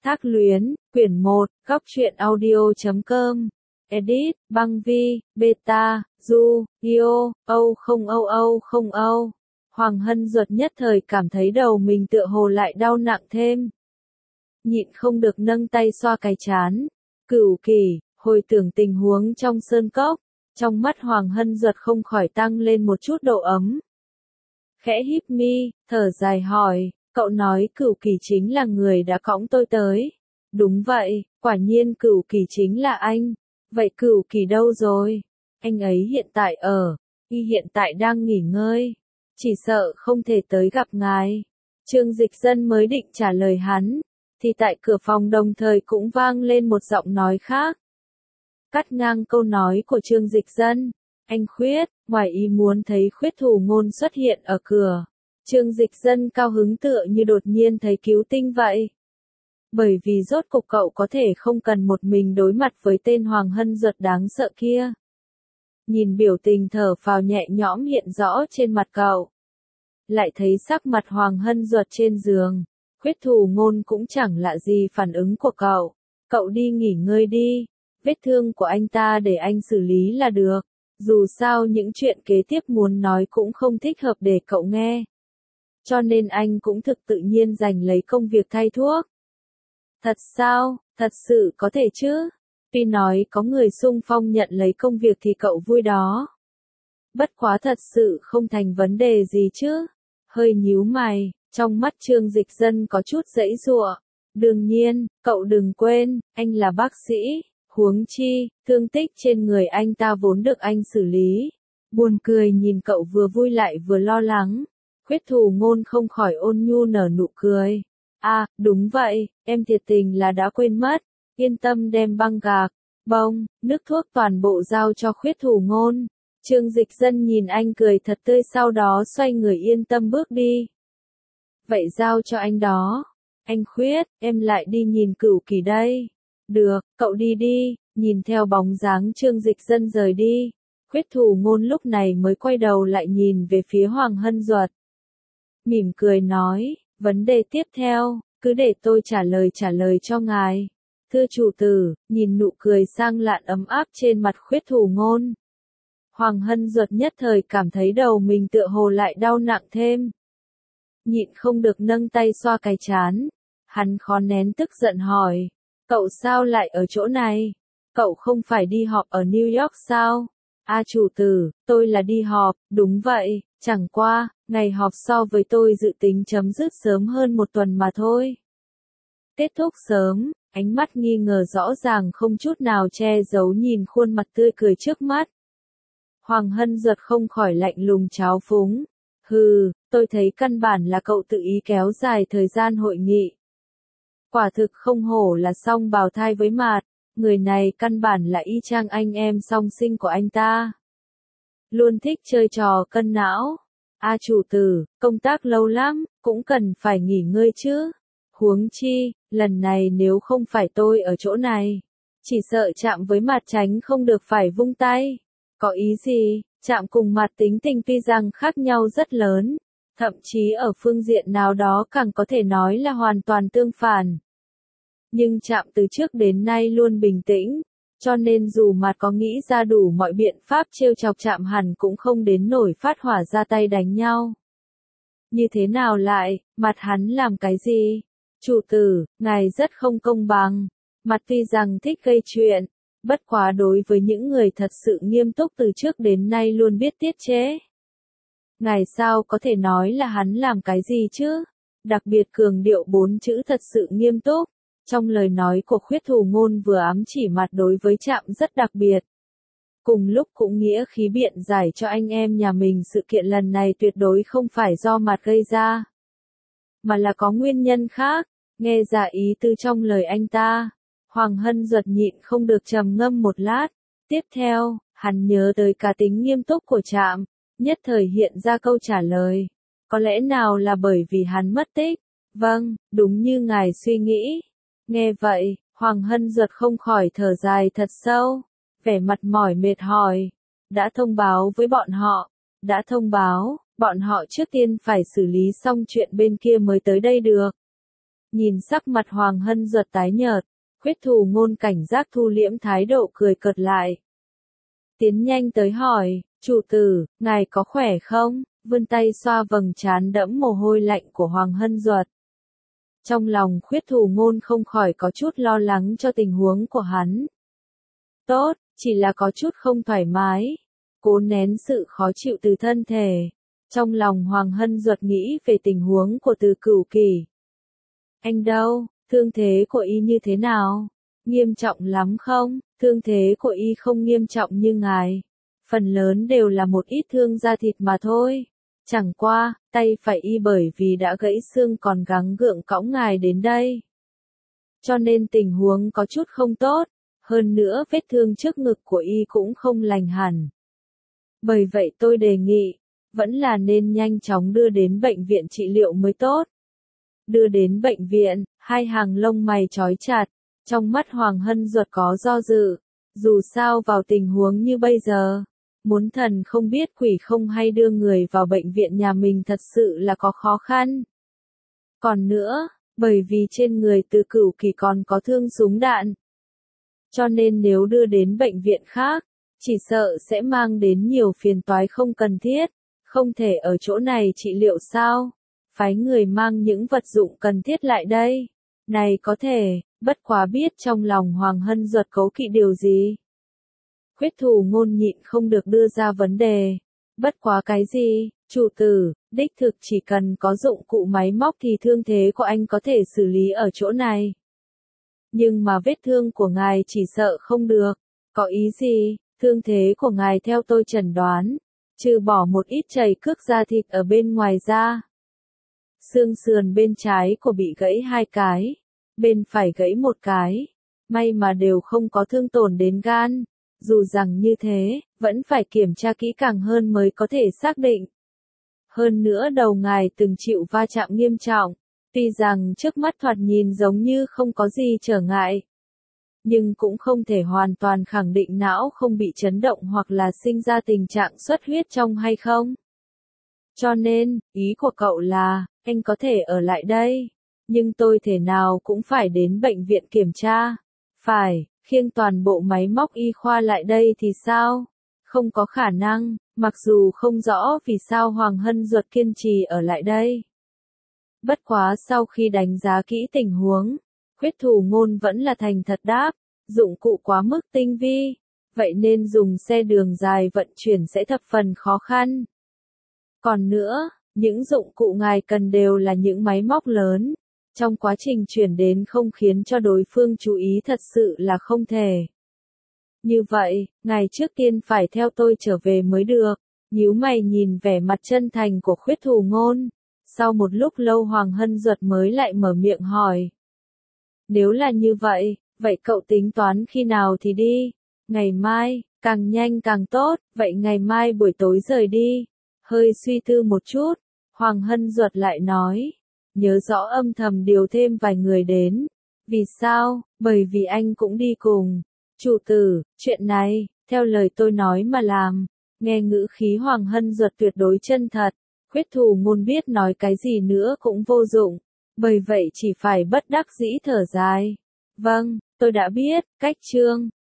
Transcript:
Thác Luyến, quyển 1, góc truyện audio.com. Edit, Băng Vi, Beta, Du, Io, Âu không Âu Âu không Âu. Hoàng Hân Duật nhất thời cảm thấy đầu mình tựa hồ lại đau nặng thêm. Nhịn không được nâng tay xoa cái trán. Cửu Kỳ, hồi tưởng tình huống trong sơn cốc, trong mắt Hoàng Hân Duật không khỏi tăng lên một chút độ ấm. Khẽ híp mi, thở dài hỏi, cậu nói Cửu Kỳ chính là người đã cõng tôi tới. Đúng vậy, quả nhiên Cửu Kỳ chính là anh. Vậy Cửu Kỳ đâu rồi? Anh ấy hiện tại hiện tại đang nghỉ ngơi. Chỉ sợ không thể tới gặp ngài. Trương Dịch Dân mới định trả lời hắn, thì tại cửa phòng đồng thời cũng vang lên một giọng nói khác. Cắt ngang câu nói của Trương Dịch Dân, anh Khuyết, ngoài ý muốn thấy Khuyết Thủ Ngôn xuất hiện ở cửa. Trương Dịch Dân cao hứng tựa như đột nhiên thấy cứu tinh vậy. Bởi vì rốt cục cậu có thể không cần một mình đối mặt với tên Hoàng Hân Duật đáng sợ kia. Nhìn biểu tình thở phào nhẹ nhõm hiện rõ trên mặt cậu. Lại thấy sắc mặt Hoàng Hân Duật trên giường. Khuyết Thủ Ngôn cũng chẳng lạ gì phản ứng của cậu. Cậu đi nghỉ ngơi đi. Vết thương của anh ta để anh xử lý là được. Dù sao những chuyện kế tiếp muốn nói cũng không thích hợp để cậu nghe. Cho nên anh cũng thực tự nhiên giành lấy công việc thay thuốc. Thật sao, thật sự có thể chứ? Tuy nói có người xung phong nhận lấy công việc thì cậu vui đó. Bất quá thật sự không thành vấn đề gì chứ? Hơi nhíu mày, trong mắt Trương Dịch Dân có chút giãy giụa. Đương nhiên, cậu đừng quên, anh là bác sĩ, huống chi, thương tích trên người anh ta vốn được anh xử lý. Buồn cười nhìn cậu vừa vui lại vừa lo lắng. Khuyết Thủ Ngôn không khỏi ôn nhu nở nụ cười. À, đúng vậy, em thiệt tình là đã quên mất. Yên tâm đem băng gạc, bông, nước thuốc toàn bộ giao cho Khuyết Thủ Ngôn. Trương Dịch Dân nhìn anh cười thật tươi sau đó xoay người yên tâm bước đi. Vậy giao cho anh đó. Anh Khuyết, em lại đi nhìn Cửu Kỳ đây. Được, cậu đi đi, nhìn theo bóng dáng Trương Dịch Dân rời đi. Khuyết Thủ Ngôn lúc này mới quay đầu lại nhìn về phía Hoàng Hân Duật. Mỉm cười nói, vấn đề tiếp theo, cứ để tôi trả lời cho ngài. Thưa chủ tử, nhìn nụ cười sang lạn ấm áp trên mặt Khuyết Thủ Ngôn. Hoàng Hân Duật nhất thời cảm thấy đầu mình tựa hồ lại đau nặng thêm. Nhịn không được nâng tay xoa cái trán. Hắn khó nén tức giận hỏi, cậu sao lại ở chỗ này? Cậu không phải đi họp ở New York sao? À chủ tử, tôi là đi họp, đúng vậy, chẳng qua, ngày họp so với tôi dự tính chấm dứt sớm hơn một tuần mà thôi. Kết thúc sớm, ánh mắt nghi ngờ rõ ràng không chút nào che giấu nhìn khuôn mặt tươi cười trước mắt. Hoàng Hân Duật không khỏi lạnh lùng tráo phúng. Hừ, tôi thấy căn bản là cậu tự ý kéo dài thời gian hội nghị. Quả thực không hổ là song bào thai với Mạt, người này căn bản là y chang anh em song sinh của anh ta. Luôn thích chơi trò cân não. À chủ tử, công tác lâu lắm, cũng cần phải nghỉ ngơi chứ. Huống chi, lần này nếu không phải tôi ở chỗ này, chỉ sợ chạm với Mạt tránh không được phải vung tay. Có ý gì? Chạm cùng Mạt tính tình tuy rằng khác nhau rất lớn, thậm chí ở phương diện nào đó càng có thể nói là hoàn toàn tương phản. Nhưng Chạm từ trước đến nay luôn bình tĩnh, cho nên dù Mạt có nghĩ ra đủ mọi biện pháp trêu chọc Chạm hẳn cũng không đến nổi phát hỏa ra tay đánh nhau. Như thế nào lại, Mạt hắn làm cái gì? Chủ tử, ngài rất không công bằng. Mạt tuy rằng thích gây chuyện, bất quá đối với những người thật sự nghiêm túc từ trước đến nay luôn biết tiết chế. Ngài sao có thể nói là hắn làm cái gì chứ? Đặc biệt cường điệu 4 chữ thật sự nghiêm túc. Trong lời nói của Khuyết Thủ Ngôn vừa ám chỉ Mạt đối với Trạm rất đặc biệt. Cùng lúc cũng nghĩa khí biện giải cho anh em nhà mình sự kiện lần này tuyệt đối không phải do Mạt gây ra, mà là có nguyên nhân khác. Nghe ra ý tư trong lời anh ta, Hoàng Hân Duật nhịn không được trầm ngâm một lát. Tiếp theo, hắn nhớ tới cá tính nghiêm túc của Trạm, nhất thời hiện ra câu trả lời. Có lẽ nào là bởi vì hắn mất tích? Vâng, đúng như ngài suy nghĩ. Nghe vậy, Hoàng Hân Duật không khỏi thở dài thật sâu, vẻ mặt mỏi mệt hỏi. Đã thông báo với bọn họ? Đã thông báo, bọn họ trước tiên phải xử lý xong chuyện bên kia mới tới đây được. Nhìn sắc mặt Hoàng Hân Duật tái nhợt, Khuyết Thủ Ngôn cảnh giác thu liễm thái độ cười cợt lại. Tiến nhanh tới hỏi, chủ tử, ngài có khỏe không? Vươn tay xoa vầng trán đẫm mồ hôi lạnh của Hoàng Hân Duật. Trong lòng Khuyết Thủ Ngôn không khỏi có chút lo lắng cho tình huống của hắn. Tốt, chỉ là có chút không thoải mái. Cố nén sự khó chịu từ thân thể. Trong lòng Hoàng Hân Duật nghĩ về tình huống của Từ Cửu Kỳ. Anh đâu, thương thế của y như thế nào? Nghiêm trọng lắm không? Thương thế của y không nghiêm trọng như ngài. Phần lớn đều là một ít thương da thịt mà thôi. Chẳng qua, tay phải y bởi vì đã gãy xương còn gắng gượng cõng ngài đến đây. Cho nên tình huống có chút không tốt. Hơn nữa vết thương trước ngực của y cũng không lành hẳn. Bởi vậy tôi đề nghị, vẫn là nên nhanh chóng đưa đến bệnh viện trị liệu mới tốt. Đưa đến bệnh viện, hai hàng lông mày chói chặt, trong mắt Hoàng Hân Duật có do dự. Dù sao vào tình huống như bây giờ, muốn thần không biết quỷ không hay đưa người vào bệnh viện nhà mình thật sự là có khó khăn. Còn nữa, bởi vì trên người Từ Cửu Kỳ còn có thương súng đạn. Cho nên nếu đưa đến bệnh viện khác, chỉ sợ sẽ mang đến nhiều phiền toái không cần thiết, không thể ở chỗ này trị liệu sao? Phái người mang những vật dụng cần thiết lại đây. Này có thể, bất quá biết trong lòng Hoàng Hân Duật cấu kỵ điều gì. Khuyết Thủ Ngôn nhịn không được đưa ra vấn đề. Bất quá cái gì, chủ tử, đích thực chỉ cần có dụng cụ máy móc thì thương thế của anh có thể xử lý ở chỗ này. Nhưng mà vết thương của ngài chỉ sợ không được. Có ý gì? Thương thế của ngài theo tôi chẩn đoán, trừ bỏ một ít chảy cước da thịt ở bên ngoài da. Xương sườn bên trái của bị gãy 2 cái, bên phải gãy 1 cái. May mà đều không có thương tổn đến gan. Dù rằng như thế, vẫn phải kiểm tra kỹ càng hơn mới có thể xác định. Hơn nữa đầu ngài từng chịu va chạm nghiêm trọng. Tuy rằng trước mắt thoạt nhìn giống như không có gì trở ngại, nhưng cũng không thể hoàn toàn khẳng định não không bị chấn động hoặc là sinh ra tình trạng xuất huyết trong hay không. Cho nên, ý của cậu là, anh có thể ở lại đây, nhưng tôi thể nào cũng phải đến bệnh viện kiểm tra. Phải, khiêng toàn bộ máy móc y khoa lại đây thì sao? Không có khả năng, mặc dù không rõ vì sao Hoàng Hân Duật kiên trì ở lại đây. Bất quá sau khi đánh giá kỹ tình huống, Khuyết Thủ Ngôn vẫn là thành thật đáp, dụng cụ quá mức tinh vi, vậy nên dùng xe đường dài vận chuyển sẽ thập phần khó khăn. Còn nữa, những dụng cụ ngài cần đều là những máy móc lớn, trong quá trình chuyển đến không khiến cho đối phương chú ý thật sự là không thể. Như vậy, ngài trước tiên phải theo tôi trở về mới được. Nhíu mày nhìn vẻ mặt chân thành của Khuyết Thủ Ngôn. Sau một lúc lâu Hoàng Hân Duật mới lại mở miệng hỏi. Nếu là như vậy, vậy cậu tính toán khi nào thì đi? Ngày mai, càng nhanh càng tốt, vậy ngày mai buổi tối rời đi. Hơi suy tư một chút, Hoàng Hân Duật lại nói. Nhớ rõ âm thầm điều thêm vài người đến. Vì sao? Bởi vì anh cũng đi cùng. Chủ tử, chuyện này, theo lời tôi nói mà làm. Nghe ngữ khí Hoàng Hân Duật tuyệt đối chân thật. Khuyết Thủ Ngôn biết nói cái gì nữa cũng vô dụng. Bởi vậy chỉ phải bất đắc dĩ thở dài. Vâng, tôi đã biết, cách chương.